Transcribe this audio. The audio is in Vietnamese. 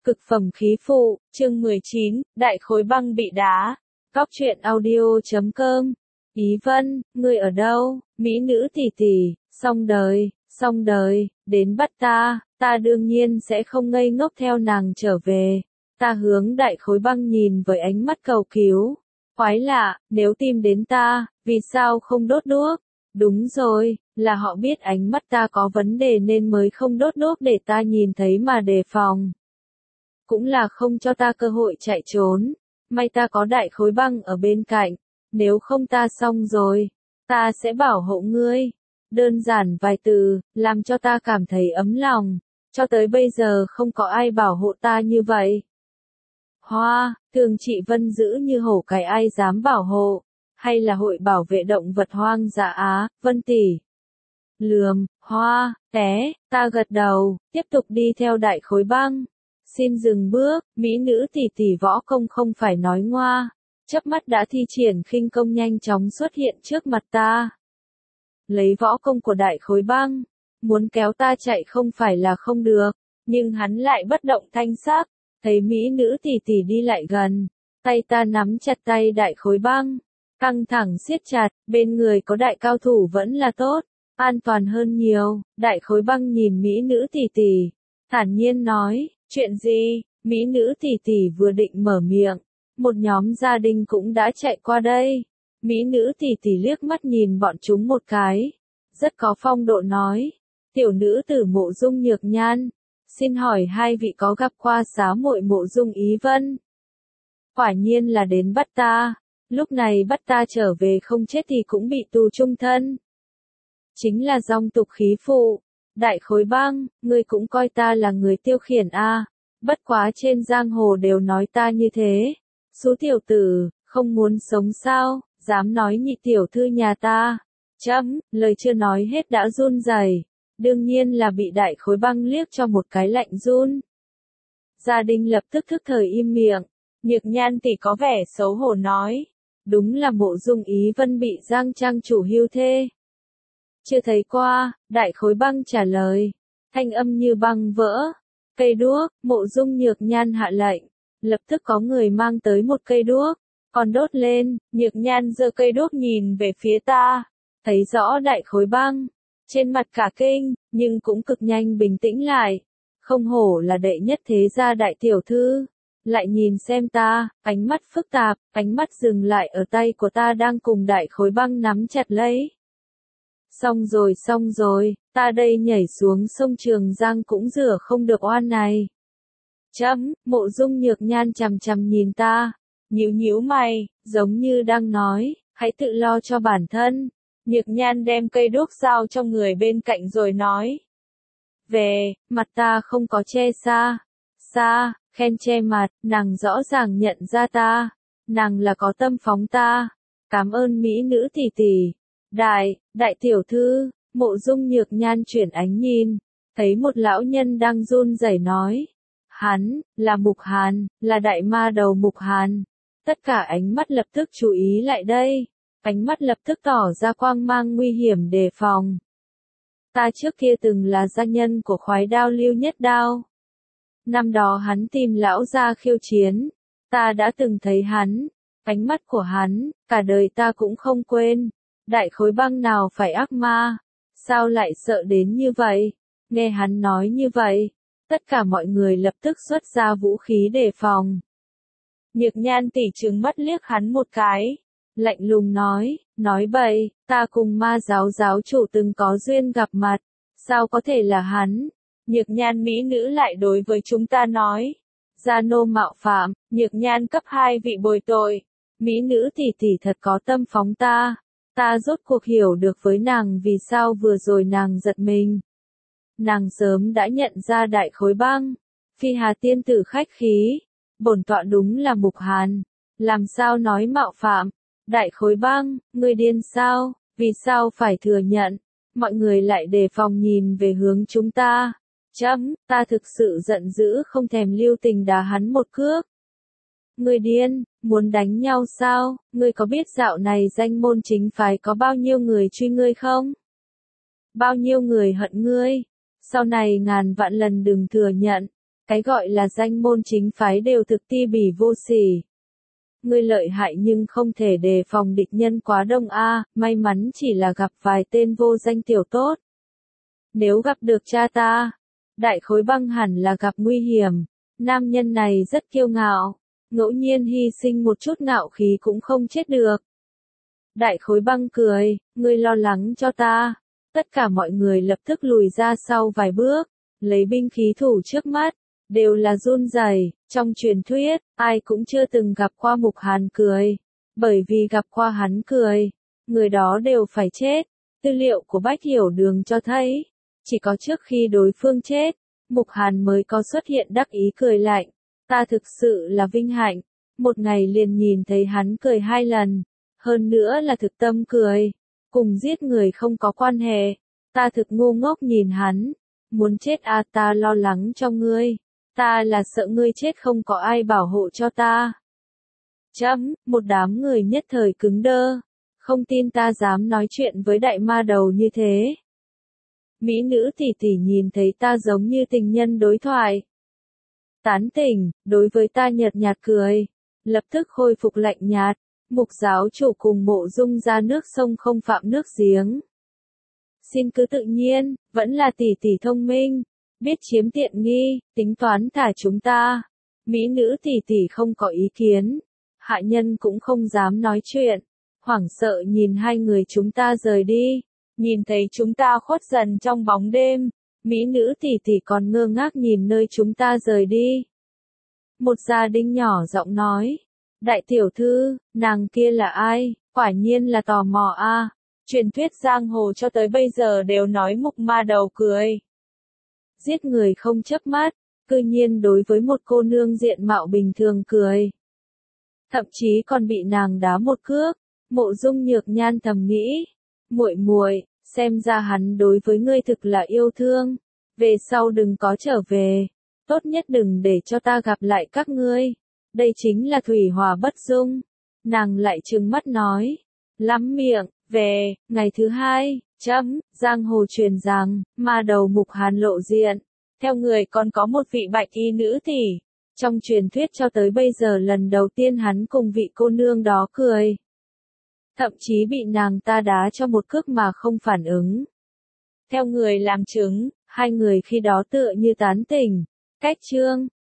Cực phẩm khí phụ, chương 19, đại khối băng bị đá. Góc truyện audio.com. Ý Vân, ngươi ở đâu, mỹ nữ tỷ tỷ, xong đời, đến bắt ta đương nhiên sẽ không ngây ngốc theo nàng trở về. Ta hướng đại khối băng nhìn với ánh mắt cầu cứu. Quái lạ, nếu tìm đến ta, vì sao không đốt đuốc? Đúng rồi, là họ biết ánh mắt ta có vấn đề nên mới không đốt đuốc để ta nhìn thấy mà đề phòng. Cũng là không cho ta cơ hội chạy trốn. May ta có đại khối băng ở bên cạnh. Nếu không ta xong rồi. Ta sẽ bảo hộ ngươi. Đơn giản vài từ, làm cho ta cảm thấy ấm lòng. Cho tới bây giờ không có ai bảo hộ ta như vậy. Hoa, thường chị Vân giữ như hổ cái ai dám bảo hộ. Hay là hội bảo vệ động vật hoang dã Á, Vân tỷ. Lườm, Hoa, té, ta gật đầu, tiếp tục đi theo đại khối băng. Xin dừng bước, mỹ nữ tỷ tỷ võ công không phải nói ngoa. Chớp mắt đã thi triển khinh công nhanh chóng xuất hiện trước mặt ta. Lấy võ công của đại khối băng, muốn kéo ta chạy không phải là không được, nhưng hắn lại bất động thanh sắc. Thấy mỹ nữ tỷ tỷ đi lại gần, tay ta nắm chặt tay đại khối băng, căng thẳng siết chặt, bên người có đại cao thủ vẫn là tốt, an toàn hơn nhiều. Đại khối băng nhìn mỹ nữ tỷ tỷ, thản nhiên nói, chuyện gì? Mỹ nữ tỷ tỷ vừa định mở miệng, một nhóm gia đình cũng đã chạy qua đây. Mỹ nữ tỷ tỷ liếc mắt nhìn bọn chúng một cái, rất có phong độ nói, tiểu nữ tử Mộ Dung Nhược Nhan, xin hỏi hai vị có gặp qua xá muội Mộ Dung Ý Vân? Quả nhiên là đến bắt ta, lúc này bắt ta trở về không chết thì cũng bị tù chung thân. Chính là dòng tục khí phụ. Đại khối băng, ngươi cũng coi ta là người tiêu khiển a? Bất quá trên giang hồ đều nói ta như thế. Số tiểu tử, không muốn sống sao, dám nói nhị tiểu thư nhà ta. Lời chưa nói hết đã run rẩy. Đương nhiên là bị đại khối băng liếc cho một cái lạnh run. Gia đình lập tức thức thời im miệng. Nhược Nhan tỷ có vẻ xấu hổ nói. Đúng là Mộ Dung Ý Vân bị Giang trang chủ hưu thê. Chưa thấy qua, đại khối băng trả lời. Thanh âm như băng vỡ. Cây đuốc, Mộ Dung Nhược Nhan hạ lệnh. Lập tức có người mang tới một cây đuốc. Còn đốt lên, Nhược Nhan giơ cây đuốc nhìn về phía ta. Thấy rõ đại khối băng. Trên mặt cả kinh, nhưng cũng cực nhanh bình tĩnh lại. Không hổ là đệ nhất thế gia đại tiểu thư. Lại nhìn xem ta, ánh mắt phức tạp, ánh mắt dừng lại ở tay của ta đang cùng đại khối băng nắm chặt lấy. Xong rồi, ta đây nhảy xuống sông Trường Giang cũng rửa không được oan này. Mộ Dung Nhược Nhan chằm chằm nhìn ta, nhíu mày, giống như đang nói, hãy tự lo cho bản thân. Nhược Nhan đem cây đuốc giao cho người bên cạnh rồi nói. Về, mặt ta không có che khen che mặt, nàng rõ ràng nhận ra ta. Nàng là có tâm phóng ta. Cảm ơn mỹ nữ tỷ tỷ. Đại tiểu thư, Mộ Dung Nhược Nhan chuyển ánh nhìn, thấy một lão nhân đang run rẩy nói. Hắn, là Mục Hàn, là đại ma đầu Mục Hàn. Tất cả ánh mắt lập tức chú ý lại đây. Ánh mắt lập tức tỏ ra quang mang nguy hiểm đề phòng. Ta trước kia từng là gia nhân của khoái đao Lưu Nhất Đao. Năm đó hắn tìm lão gia khiêu chiến. Ta đã từng thấy hắn. Ánh mắt của hắn, cả đời ta cũng không quên. Đại khối băng nào phải ác ma. Sao lại sợ đến như vậy? Nghe hắn nói như vậy. Tất cả mọi người lập tức xuất ra vũ khí đề phòng. Nhược Nhan tỷ trừng mắt liếc hắn một cái. Lạnh lùng nói bậy, ta cùng ma giáo giáo chủ từng có duyên gặp mặt. Sao có thể là hắn? Nhược Nhan mỹ nữ lại đối với chúng ta nói. Gia nô mạo phạm, Nhược Nhan cấp 2 vị bồi tội. Mỹ nữ tỷ tỷ thật có tâm phóng ta. Ta rốt cuộc hiểu được với nàng vì sao vừa rồi nàng giật mình. Nàng sớm đã nhận ra đại khối băng. Phi Hà tiên tử khách khí. Bổn tọa đúng là Mục Hàn. Làm sao nói mạo phạm? Đại khối băng, ngươi điên sao? Vì sao phải thừa nhận? Mọi người lại đề phòng nhìn về hướng chúng ta. Ta thực sự giận dữ không thèm lưu tình đá hắn một cước. Ngươi điên, muốn đánh nhau sao? Ngươi có biết dạo này danh môn chính phái có bao nhiêu người truy ngươi không? Bao nhiêu người hận ngươi? Sau này ngàn vạn lần đừng thừa nhận. Cái gọi là danh môn chính phái đều thực ti bỉ vô sỉ. Ngươi lợi hại nhưng không thể đề phòng địch nhân quá đông a, may mắn chỉ là gặp vài tên vô danh tiểu tốt. Nếu gặp được cha ta, Đại Khối Băng hẳn là gặp nguy hiểm. Nam nhân này rất kiêu ngạo, ngẫu nhiên hy sinh một chút ngạo khí cũng không chết được. Đại Khối Băng cười, ngươi lo lắng cho ta. Tất cả mọi người lập tức lùi ra sau vài bước, lấy binh khí thủ trước mắt, đều là run rẩy. Trong truyền thuyết, ai cũng chưa từng gặp qua Mục Hàn cười, bởi vì gặp qua hắn cười, người đó đều phải chết. Tư liệu của Bách Hiểu Đường cho thấy, chỉ có trước khi đối phương chết, Mục Hàn mới có xuất hiện đắc ý cười lạnh. Ta thực sự là vinh hạnh, một ngày liền nhìn thấy hắn cười 2 lần, hơn nữa là thực tâm cười, cùng giết người không có quan hệ. Ta thực ngu ngốc nhìn hắn, muốn chết à, ta lo lắng cho ngươi, ta là sợ ngươi chết không có ai bảo hộ cho ta. Một đám người nhất thời cứng đơ, không tin ta dám nói chuyện với đại ma đầu như thế. Mỹ nữ tỷ tỷ nhìn thấy ta giống như tình nhân đối thoại. Tán tỉnh, đối với ta nhợt nhạt cười, lập tức khôi phục lạnh nhạt. Mục giáo chủ cùng Mộ Dung ra nước sông không phạm nước giếng. Xin cứ tự nhiên, vẫn là tỷ tỷ thông minh, biết chiếm tiện nghi, tính toán thả chúng ta. Mỹ nữ tỷ tỷ không có ý kiến, hạ nhân cũng không dám nói chuyện, hoảng sợ nhìn hai người chúng ta rời đi, nhìn thấy chúng ta khuất dần trong bóng đêm, mỹ nữ tỷ tỷ còn ngơ ngác nhìn nơi chúng ta rời đi. Một gia đình nhỏ giọng nói, đại tiểu thư, nàng kia là ai, quả nhiên là tò mò a. Truyền thuyết giang hồ cho tới bây giờ đều nói Mục ma đầu cười. Giết người không chớp mắt, cư nhiên đối với một cô nương diện mạo bình thường cười. Thậm chí còn bị nàng đá một cước. Mộ Dung Nhược Nhan thầm nghĩ, muội muội, xem ra hắn đối với ngươi thực là yêu thương, về sau đừng có trở về, tốt nhất đừng để cho ta gặp lại các ngươi. Đây chính là thủy hỏa bất dung. Nàng lại trừng mắt nói, lắm miệng. Về, ngày thứ 2, giang hồ truyền rằng, ma đầu Mục Hàn lộ diện. Theo người còn có một vị bạch y nữ tỷ. Trong truyền thuyết cho tới bây giờ lần đầu tiên hắn cùng vị cô nương đó cười. Thậm chí bị nàng ta đá cho một cước mà không phản ứng. Theo người làm chứng, hai người khi đó tựa như tán tỉnh. Cách chương